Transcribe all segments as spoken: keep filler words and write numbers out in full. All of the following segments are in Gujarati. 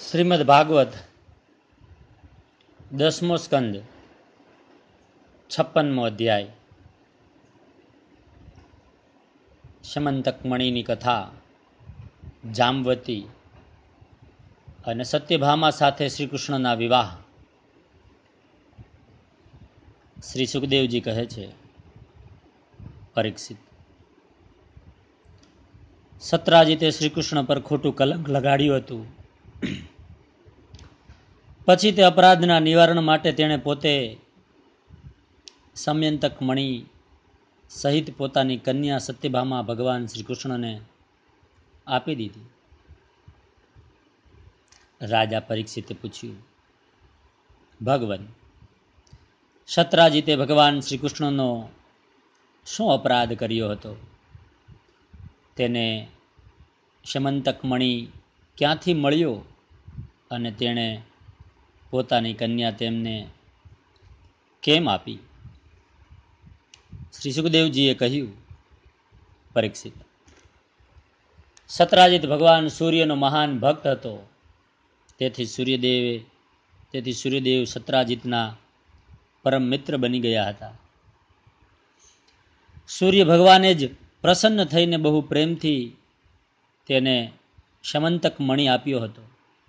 શ્રીમદ ભાગવત દસમો સ્કંદ છપ્પનમો અધ્યાય. શમંતક મણિની કથા. જામવતી અને સત્યભામા સાથે શ્રી કૃષ્ણના વિવાહ. શ્રી સુખદેવજી કહે છે, પરીક્ષિત, સત્રાજીતે શ્રી કૃષ્ણ પર ખોટું કલંક લગાડ્યું હતું. પછી તે અપરાધના નિવારણ માટે તેણે પોતે સમયંતક મણિ સહિત પોતાની કન્યા સત્યભામા ભગવાન શ્રી કૃષ્ણને આપી દીધી. રાજા પરીક્ષિતે પૂછ્યું, ભગવાન, સત્રાજીતે ભગવાન શ્રી કૃષ્ણનો શું અપરાધ કર્યો હતો? તેને સમંતક મણિ ક્યાંથી મળ્યો અને તેણે પોતાની કન્યા તેમને કેમ આપી? શ્રી સુખદેવજીએ કહ્યું, પરીક્ષિત, સત્રાજીત ભગવાન સૂર્યનો મહાન ભક્ત હતો. તેથી સૂર્યદેવે તેથી સૂર્યદેવ સત્રાજીતના પરમ મિત્ર બની ગયા હતા. સૂર્ય ભગવાને જ પ્રસન્ન થઈને બહુ પ્રેમથી તેને સમંતક મણિ આપ્યો હતો.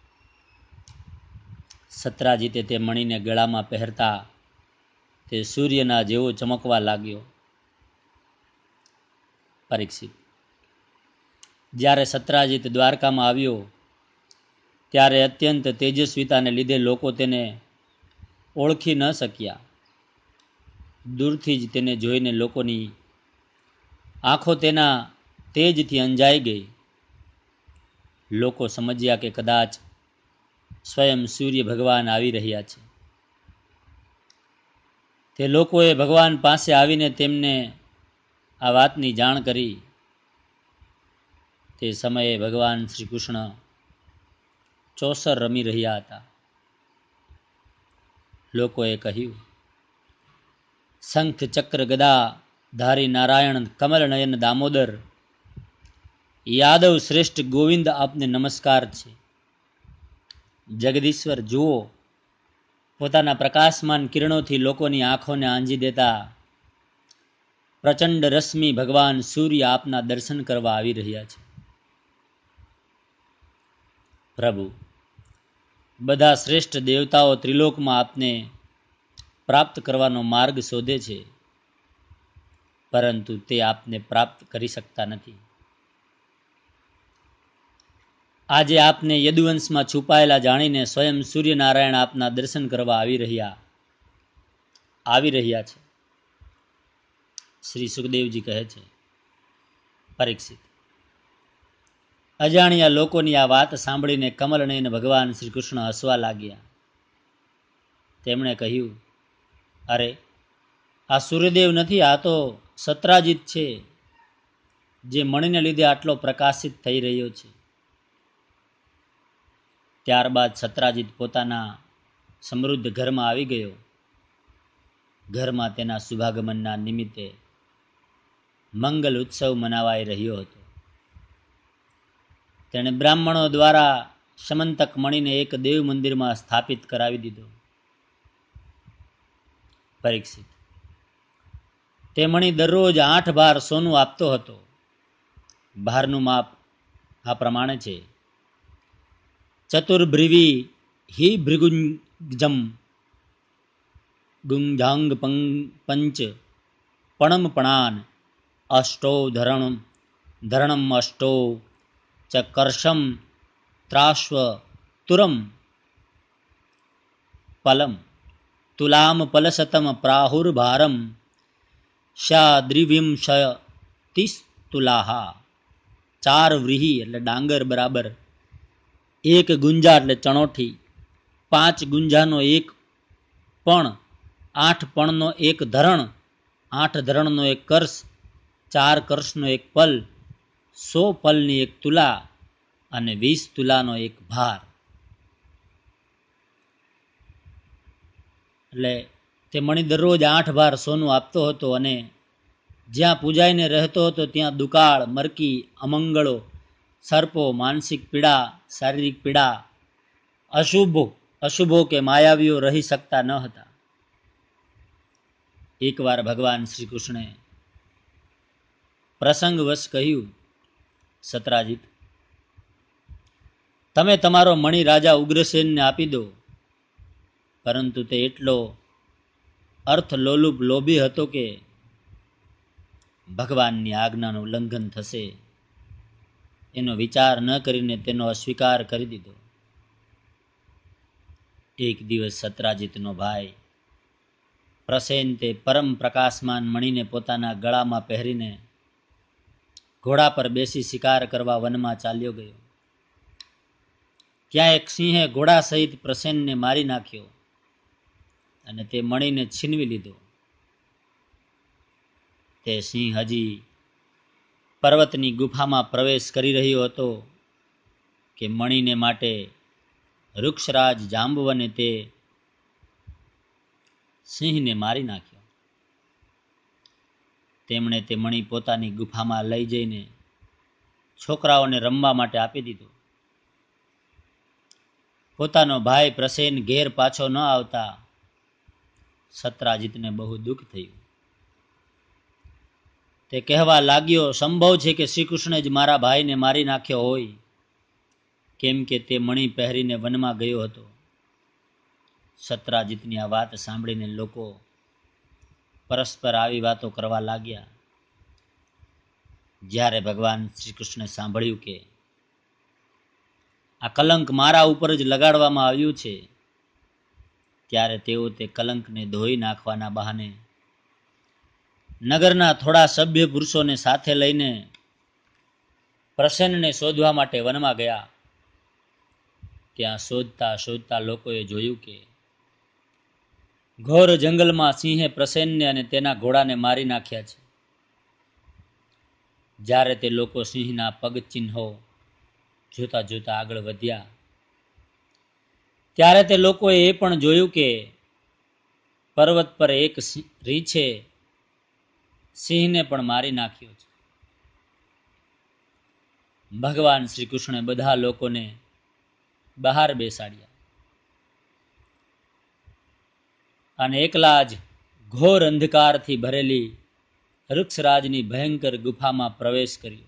સત્રાજીતે તે મણિને ગળામાં પહેરતા તે સૂર્યના જેવો ચમકવા લાગ્યો. પરીક્ષિત, જ્યારે સત્રાજીત દ્વારકામાં આવ્યો ત્યારે અત્યંત તેજસ્વીતાને લીધે લોકો તેને ઓળખી ન શક્યા. દૂરથી જ તેને જોઈને લોકોની આંખો તેના તેજથી અંજાઈ ગઈ. લોકો સમજ્યા કે કદાચ સ્વયં સૂર્ય ભગવાન આવી રહ્યા છે. તે લોકોએ ભગવાન પાસે આવીને તેમને આ વાતની જાણ કરી. તે સમયે ભગવાન શ્રી કૃષ્ણ ચોસર રમી રહ્યા હતા. લોકોએ કહ્યું, શંખ ચક્ર ગદા ધારી નારાયણ કમલ નયન દામોદર યાદવ શ્રેષ્ઠ ગોવિંદ, આપને નમસ્કાર છે. જગદીશ્વર, જુઓ, પોતાના પ્રકાશમાન કિરણોથી લોકોની આંખોને આંજી દેતા પ્રચંડ રશ્મિ ભગવાન સૂર્ય આપના દર્શન કરવા આવી રહ્યા છે. પ્રભુ, બધા શ્રેષ્ઠ દેવતાઓ ત્રિલોકમાં આપને પ્રાપ્ત કરવાનો માર્ગ શોધે છે, પરંતુ તે આપને પ્રાપ્ત કરી શકતા નથી. આજે આપને યદુવંશમાં છુપાયેલા જાણીને સ્વયં સૂર્યનારાયણ આપના દર્શન કરવા આવી રહ્યા આવી રહ્યા છે. શ્રી સુખદેવજી કહે છે, પરીક્ષિત, અજાણ્યા લોકોની આ વાત સાંભળીને કમલનયન ભગવાન શ્રી કૃષ્ણ હસવા લાગ્યા. તેમણે કહ્યું, અરે, આ સૂર્યદેવ નથી, આ તો સત્રાજીત છે, જે મણિને લીધે આટલો પ્રકાશિત થઈ રહ્યો છે. ત્યારબાદ સત્રાજીત પોતાના સમૃદ્ધ ઘરમાં આવી ગયો. ઘરમાં તેના શુભાગમનના નિમિત્તે મંગલ ઉત્સવ મનાવાઈ રહ્યો હતો. તેણે બ્રાહ્મણો દ્વારા સમંતક મણિને એક દેવ મંદિરમાં સ્થાપિત કરાવી દીધો. પરીક્ષિત, તે મણિ દરરોજ આઠ ભાર સોનું આપતો હતો. ભારનું માપ આ પ્રમાણે છે: ચતુર્ભ્રુવી હિ ભૃગુંજમ ગુંજાંગ પંચ પણમ પણાન અષ્ટો ધરણ ધરણમ અષ્ટો ચ કર્ષમ ત્રાશ્વ તુરમ પલમ તુલામ પલશતમ પ્રાહુર્ભારમ શાદ્રિવિંશતિસ તુલાહા. ચાર વ્રીહી એટલે ડાંગર બરાબર, એક ગુંજા એટલે ચણોઠી, પાંચ ગુંજાનો એક પણ, આઠ પણનો એક ધરણ, આઠ ધરણનો એક કર્ષ, ચાર કર્ષનો એક પલ, સો પલની એક તુલા અને વીસ તુલાનો એક ભાર. એટલે તે મણિ દરરોજ આઠ ભાર સોનું આપતો હતો અને જ્યાં પૂજાઈને રહેતો હતો ત્યાં દુકાળ, મરકી, અમંગળો, સર્પો, માનસિક પીડા, શારીરિક પીડા અશુભો અશુભો કે માયાવીઓ રહી શકતા ન હતા. એકવાર ભગવાન શ્રી કૃષ્ણે પ્રસંગવશ કહ્યું, સત્રાજીત, તમે તમારો મણિ રાજા ઉગ્રસેનને આપી દો, પરંતુ તે એટલો અર્થલોલુપ લોભી હતો કે ભગવાનની આજ્ઞાનું ઉલ્લંઘન થશે એનો વિચાર ન કરીને તેનો અસ્વીકાર કરી દીધો. એક દિવસ સત્રાજીતનો ભાઈ પ્રસેન તે પરમ પ્રકાશમાન મણીને પોતાના ગળામાં પહેરીને ઘોડા પર બેસી શિકાર કરવા વનમાં ચાલ્યો ગયો. ત્યાં એક સિંહે ઘોડા સહિત પ્રસેનને મારી નાખ્યો અને તે મણીને છીનવી લીધો. તે સિંહ હજી પર્વતની ગુફામાં પ્રવેશ કરી રહ્યો હતો કે મણીને માટે વૃક્ષરાજ જાંબવને તે સિંહને મારી નાખ્યો. તેમણે તે મણી પોતાની ગુફામાં લઈ જઈને છોકરાઓને રમવા માટે આપી દીધો. પોતાનો ભાઈ પ્રસેન ઘેર પાછો ન આવતા સત્રાજીતને બહુ દુઃખ થયું. તે કહેવા લાગ્યો, સંભવ છે કે શ્રી કૃષ્ણે જ મારા ભાઈને મારી નાખ્યો હોય, કેમ કે તે મણી પહેરીને વનમાં ગયો હતો. સત્રાજીતની આ વાત સાંભળીને લોકો પરસ્પર આવી વાતો કરવા લાગ્યા. જ્યારે ભગવાન શ્રી કૃષ્ણે સાંભળ્યું કે આ કલંક મારા ઉપર જ લગાડવામાં આવ્યું છે, ત્યારે તેઓ તે કલંકને ધોઈ નાખવાના બહાને નગરના થોડા સભ્ય પુરુષોને સાથે લઈને પ્રસન્નને શોધવા માટે વનમાં ગયા. ત્યાં શોધતા શોધતા લોકોએ જોયું કે ઘોર જંગલમાં સિંહે પ્રસેનને અને તેના ઘોડાને મારી નાખ્યા છે. જ્યારે તે લોકો સિંહના પગચિહ્નો જોતા જોતા આગળ વધ્યા, ત્યારે તે લોકોએ એ પણ જોયું કે પર્વત પર એક રીંછે સિંહને પણ મારી નાખ્યો છે. ભગવાન શ્રી કૃષ્ણે બધા લોકોને બહાર બેસાડ્યા અને એકલા જ ઘોર અંધકારથી ભરેલી વૃક્ષરાજની ભયંકર ગુફામાં પ્રવેશ કર્યો.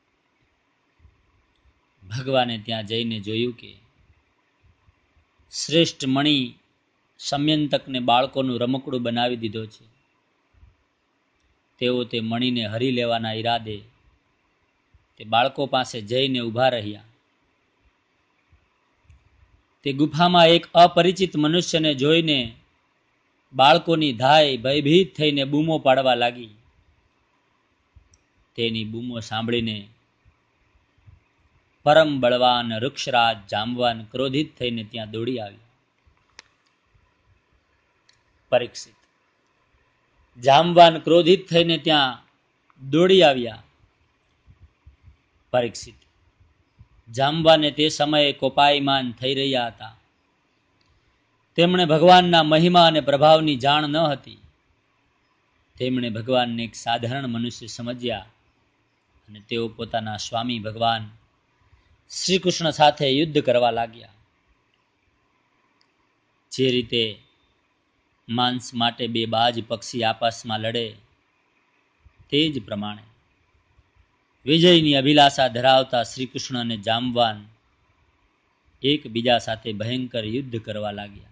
ભગવાને ત્યાં જઈને જોયું કે શ્રેષ્ઠ મણિ સમયંતકને બાળકોનું રમકડું બનાવી દીધો છે. તેઓ તે મણીને હરી લેવાના ઈરાદે તે બાળકો પાસે જઈને ઊભા રહ્યા. તે ગુફામાં એક અપરિચિત મનુષ્યને જોઈને બાળકોની ધાય ભયભીત થઈને બૂમો પાડવા લાગી. તેની બૂમો સાંભળીને પરમ બળવાન વૃક્ષરાજ જાંબવાન ક્રોધિત થઈને ત્યાં દોડી આવ્યા. પરીક્ષિત જાંબવાન ક્રોધિત થઈને ત્યાં દોડી આવ્યા. પરીક્ષિત જાંબવાને તે સમયે કોપાયમાન થઈ રહ્યા હતા. તેમણે ભગવાનના મહિમા અને પ્રભાવની જાણ ન હતી. તેમણે ભગવાનને એક સાધારણ મનુષ્ય સમજ્યા અને તેઓ પોતાના સ્વામી ભગવાન શ્રી કૃષ્ણ સાથે યુદ્ધ કરવા લાગ્યા. જે રીતે માંસ માટે બે બાજ પક્ષી આપસમાં લડે, તે જ પ્રમાણે વિજયની અભિલાષા ધરાવતા શ્રી કૃષ્ણ અને જાંબવાન એકબીજા સાથે ભયંકર યુદ્ધ કરવા લાગ્યા.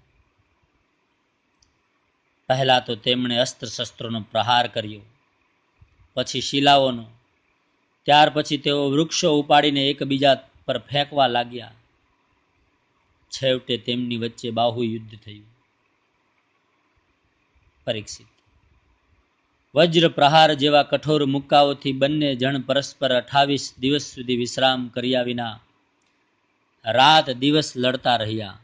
પહેલા તો તેમણે અસ્ત્ર શસ્ત્રોનો પ્રહાર કર્યો, પછી શિલાઓનો, ત્યાર પછી તેઓ વૃક્ષો ઉપાડીને એકબીજા પર ફેંકવા લાગ્યા. છેવટે તેમની વચ્ચે બાહુ યુદ્ધ થયું. પરીક્ષિત વજ્ર પ્રહાર જેવા કઠોર મુક્કાઓથી બંને જણ પરસ્પર અઠાવીસ દિવસ સુધી વિશ્રામ કર્યા વિના રાત દિવસ લડતા રહ્યા.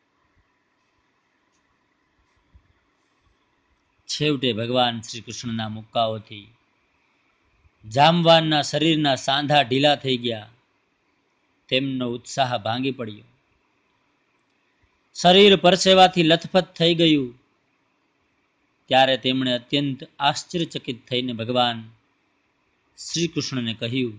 છેવટે ભગવાન શ્રી કૃષ્ણના મુક્કાઓથી જાંબવાનના શરીરના સાંધા ઢીલા થઈ ગયા. તેમનો ઉત્સાહ ભાંગી પડ્યો. શરીર પરસેવાથી લથપથ થઈ ગયું. ત્યારે તેમણે અત્યંત આશ્ચર્યચકિત થઈને ભગવાન શ્રી કૃષ્ણને કહ્યું,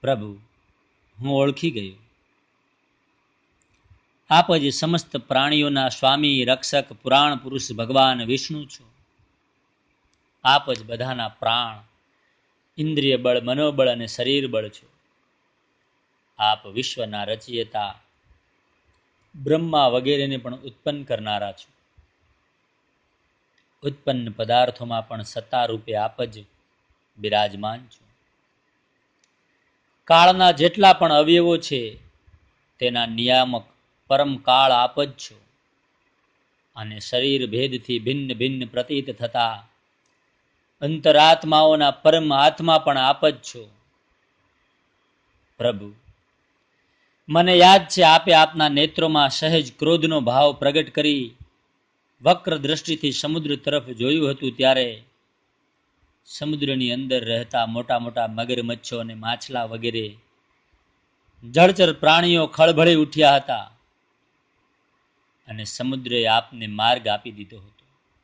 પ્રભુ, હું ઓળખી ગયો. આપ જ સમસ્ત પ્રાણીઓના સ્વામી, રક્ષક, પુરાણ પુરુષ ભગવાન વિષ્ણુ છો. આપ જ બધાના પ્રાણ, ઇન્દ્રિય બળ, મનોબળ અને શરીર બળ છો. આપ વિશ્વના રચયિતા, બ્રહ્મા વગેરેને પણ ઉત્પન્ન કરનારા છો. ઉત્પન્ન પદાર્થોમાં પણ સત્તા રૂપે આપ જ બિરાજમાન છો. કાળના જેટલા પણ અવયવો છે તેના નિયામક પરમ કાળ આપ જ છો. અને શરીર ભેદથી ભિન્ન ભિન્ન પ્રતીત થતા અંતરાત્માઓના પરમ આત્મા પણ આપ જ છો. પ્રભુ, મને યાદ છે આપે આપના નેત્રોમાં સહેજ ક્રોધનો ભાવ પ્રગટ કરી વક્ર દ્રષ્ટિથી સમુદ્ર તરફ જોયું હતું, ત્યારે સમુદ્રની અંદર રહેતા મોટા મોટા મગરમચ્છો અને માછલા વગેરે જળચર પ્રાણીઓ ખળભળી ઉઠ્યા હતા અને સમુદ્રએ આપને માર્ગ આપી દીધો હતો.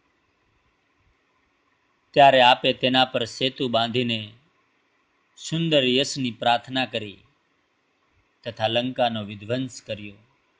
ત્યારે આપે તેના પર સેતુ બાંધીને સુંદર યશની પ્રાર્થના કરી તથા લંકાનો વિધ્વંસ કર્યો.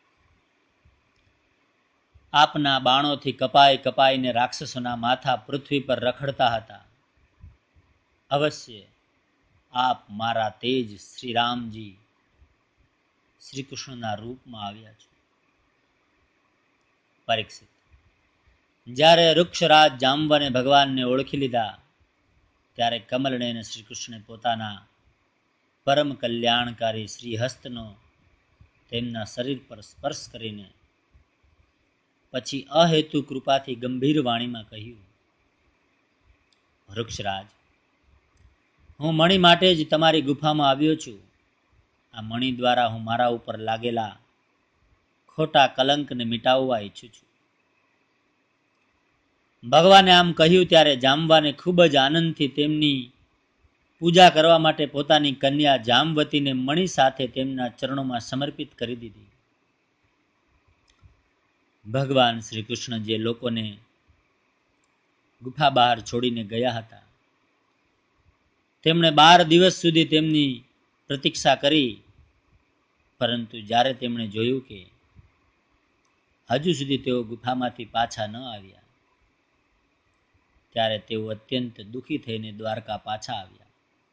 આપના બાણોથી કપાઈ કપાઈને રાક્ષસોના માથા પૃથ્વી પર રખડતા હતા. અવશ્ય આપ મારા તેજ શ્રી રામજી શ્રી કૃષ્ણના રૂપમાં આવ્યા છો. પરીક્ષિત, જ્યારે વૃક્ષરાજ જાંબવાને ભગવાનને ઓળખી લીધા ત્યારે કમલનયન શ્રી કૃષ્ણે પોતાના પરમ કલ્યાણકારી શ્રી હસ્તનો તેમના શરીર પર સ્પર્શ કરીને પછી અહેતુ કૃપાથી ગંભીર વાણીમાં કહ્યું, વૃક્ષરાજ, હું મણિ માટે જ તમારી ગુફામાં આવ્યો છું. આ મણિ દ્વારા હું મારા ઉપર લાગેલા ખોટા કલંકને મિટાવવા ઈચ્છું છું. ભગવાને આમ કહ્યું ત્યારે જાંબવાને ખૂબ જ આનંદથી તેમની પૂજા કરવા માટે પોતાની કન્યા જામવતીને મણિ સાથે તેમના ચરણોમાં સમર્પિત કરી દીધી. ભગવાન શ્રી કૃષ્ણ જે લોકોને ગુફા બહાર છોડીને ગયા હતા તેમણે બાર દિવસ સુધી તેમની પ્રતીક્ષા કરી, પરંતુ જ્યારે તેમણે જોયું કે હજુ સુધી તેઓ ગુફામાંથી પાછા ન આવ્યા ત્યારે તેઓ અત્યંત દુઃખી થઈને દ્વારકા પાછા આવ્યા.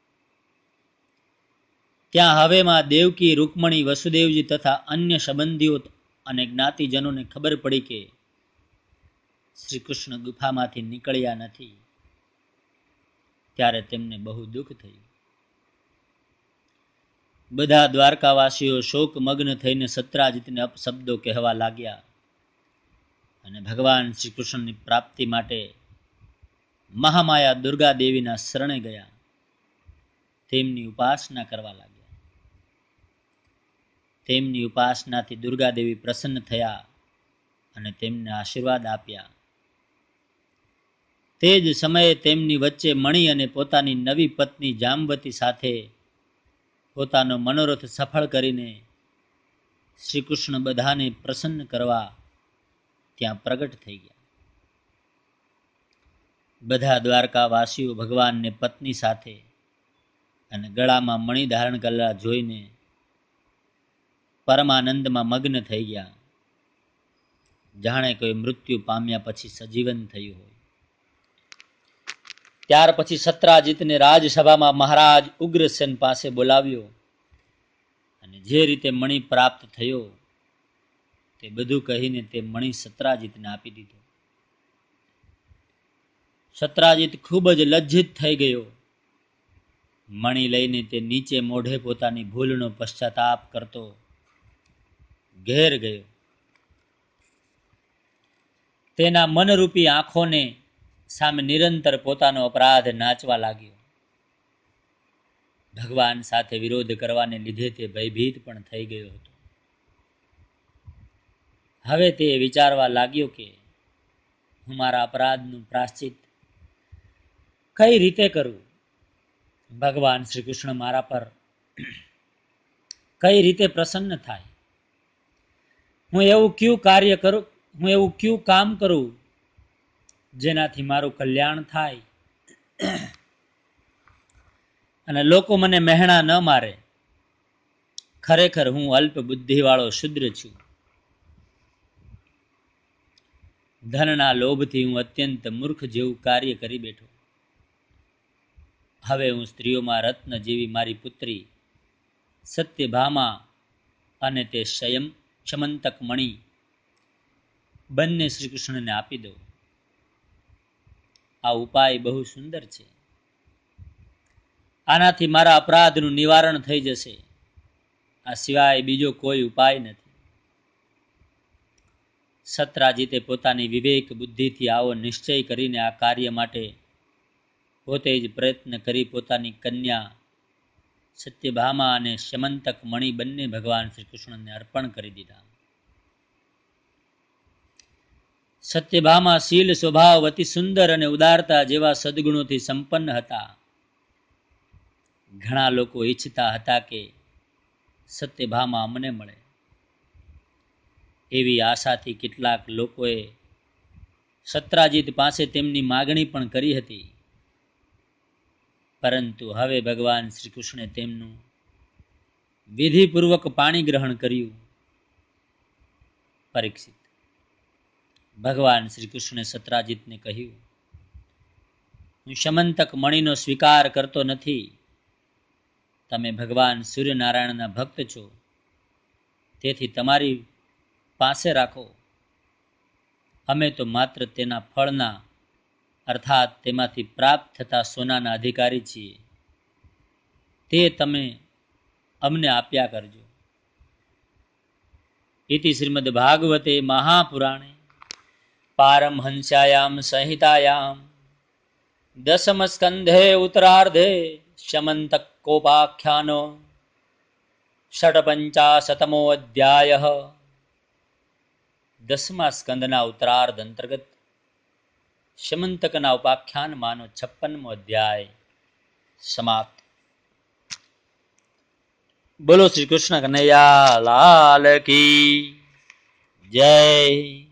ત્યાં હવેમાં દેવકી, રૂકમણી, વસુદેવજી તથા અન્ય સંબંધીઓ અને જ્ઞાતિજનોને ખબર પડી કે શ્રી કૃષ્ણ ગુફામાંથી નીકળ્યા નથી, ત્યારે તેમને બહુ દુઃખ થયું. બધા દ્વારકાવાસીઓ શોકમગ્ન થઈને સત્રાજીતને અપશબ્દો કહેવા લાગ્યા અને ભગવાન શ્રી કૃષ્ણની પ્રાપ્તિ માટે મહામાયા દુર્ગા દેવીના શરણે ગયા, તેમની ઉપાસના કરવા લાગ્યા. તેમની ઉપાસનાથી દુર્ગા દેવી પ્રસન્ન થયા અને તેમને આશીર્વાદ આપ્યા. તે જ સમયે તેમની વચ્ચે મણિ અને પોતાની નવી પત્ની જામવતી સાથે પોતાનો મનોરથ સફળ કરીને શ્રી કૃષ્ણ બધાને પ્રસન્ન કરવા ત્યાં પ્રગટ થઈ ગયા. બધા દ્વારકાવાસીઓ ભગવાનને પત્ની સાથે અને ગળામાં મણિ ધારણ કરેલા જોઈને પરમાનંદમાં મગ્ન થઈ ગયા, જાણે કોઈ મૃત્યુ પામ્યા પછી સજીવન થયું હોય. ત્યાર પછી સત્રાજીતને રાજસભામાં મહારાજ ઉગ્રસેન પાસે બોલાવ્યો અને જે રીતે મણિ પ્રાપ્ત થયો તે બધું કહીને તે મણિ સત્રાજીતને આપી દીધો. સત્રાજીત ખૂબ જ લજ્જિત થઈ ગયો. મણિ લઈને તે નીચે મોઢે પોતાની ભૂલનો પશ્ચાતાપ કરતો ઘેર ગયો. તેના મનરૂપી આંખોને સામે નિરંતર પોતાનો અપરાધ નાચવા લાગ્યો. ભગવાન સાથે વિરોધ કરવાને લીધે તે ભયભીત પણ થઈ ગયો હતો. હવે તે વિચારવા લાગ્યો કે હું મારા અપરાધનું પ્રાશ્ચિત કઈ રીતે કરું? ભગવાન શ્રી કૃષ્ણ મારા પર કઈ રીતે પ્રસન્ન થાય? હું એવું કયું કાર્ય કરું, હું એવું કયું કામ કરું જેનાથી મારું કલ્યાણ થાય અને લોકો મને મહેણા ન મારે? ખરેખર હું અલ્પ બુદ્ધિવાળો શુદ્ર છું. ધનના લોભથી હું અત્યંત મૂર્ખ જેવું કાર્ય કરી બેઠો. હવે હું સ્ત્રીઓમાં રત્ન જેવી મારી પુત્રી સત્યભામા અને તે શયમ શમંતક મણિ બંને શ્રી કૃષ્ણને આપી દઉં. આ ઉપાય બહુ સુંદર છે. આનાથી મારા અપરાધનું નિવારણ થઈ જશે. આ સિવાય બીજો કોઈ ઉપાય નથી. સત્રાજીતે પોતાની વિવેક બુદ્ધિથી આવો નિશ્ચય કરીને આ કાર્ય માટે પોતે જ પ્રયત્ન કરી પોતાની કન્યા સત્યભામા અને શમંતક મણિ બંને ભગવાન શ્રી કૃષ્ણને અર્પણ કરી દીધા. સત્યભામા શીલ સ્વભાવ અતિ સુંદર અને ઉદારતા જેવા સદગુણોથી સંપન્ન હતા. ઘણા લોકો ઈચ્છતા હતા કે સત્યભામા અમને મળે. એવી આશાથી કેટલાક લોકોએ સત્રાજીત પાસે તેમની માગણી પણ કરી હતી. પરંતુ હવે ભગવાન શ્રી કૃષ્ણે તેમનું વિધિપૂર્વક પાણી ગ્રહણ કર્યું. પરીક્ષિત, ભગવાન શ્રી કૃષ્ણે સત્રાજીતને કહ્યું, હું શમંતક મણિનો સ્વીકાર કરતો નથી. તમે ભગવાન સૂર્યનારાયણના ભક્ત છો, તેથી તમારી પાસે રાખો. અમે તો માત્ર તેના ફળના અર્થાત તેમાંથી પ્રાપ્ત થતા સોનાના અધિકારી છીએ. તે તમે અમને આપ્યા કરજો. ઇતિ શ્રીમદ ભાગવતે મહાપુરાણે પારમહંસ્યાયામ સંહિતાયામ દસમ સ્કંધે ઉત્તરાર્ધે શમંતક કોપાખ્યાનો ષટ્પંચાશતમો અધ્યાય. દસમા સ્કંદના ઉત્તરાર્ધ અંતર્ગત શમંતકના ઉપાખ્યાનમાંનો છપ્પનમો અધ્યાય સમાપ્ત. બોલો શ્રી કૃષ્ણ કનૈયા લાલ કી જય.